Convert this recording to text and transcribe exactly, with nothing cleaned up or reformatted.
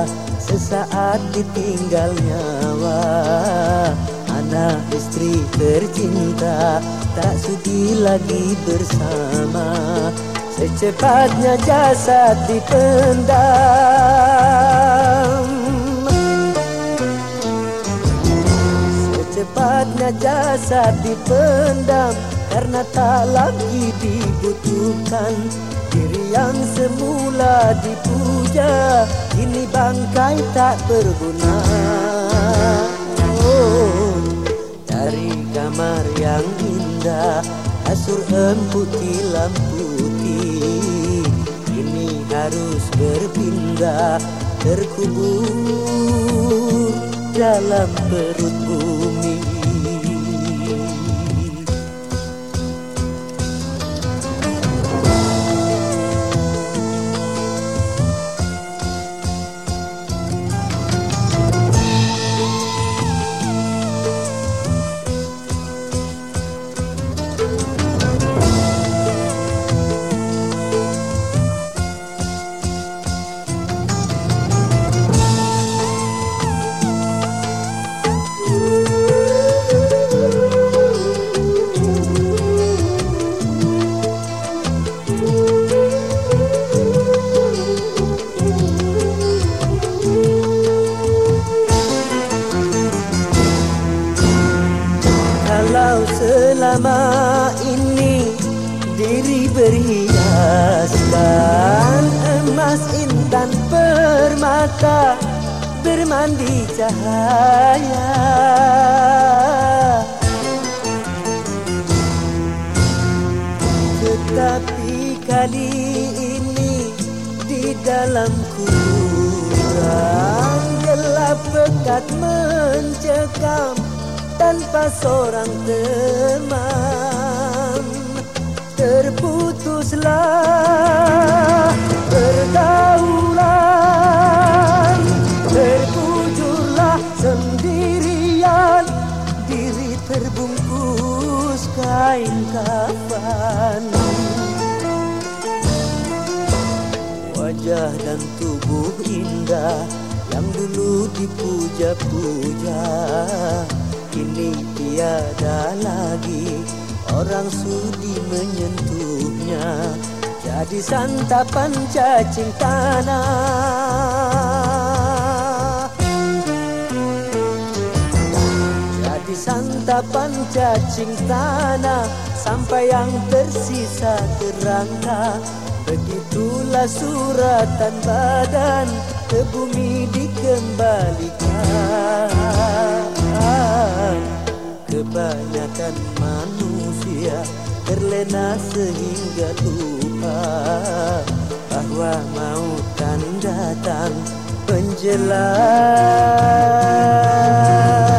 sesaat ditinggal nyawa. Anak istri tercinta tak sudi lagi bersama, secepatnya jasad dipendam. Secepatnya jasad dipendam karena tak lagi dibutuhkan. Diri yang semula dipuja kini bangkai tak berguna. Oh, dari kamar yang indah kasur empuk tilam putih kini harus berpindah, terkubur dalam perut bumi. Kalau selama ini diri berhiaskan emas, intan, permata, bermandi cahaya, tetapi kali ini di dalam kurang gelap pekat mencekam tanpa seorang teman. Terputuslah pergaulan, terbujurlah sendirian, diri terbungkus kain kafan. Wajah dan tubuh indah yang dulu dipuja-puja kini tiada lagi orang sudi menyentuhnya, jadi santapan cacing tanah. Jadi santapan cacing tanah sampai yang tersisa kerangka. Begitulah suratan badan ke bumi dikembalikan. Kebanyakan manusia terlena sehingga lupa bahwa maut akan datang menjelang.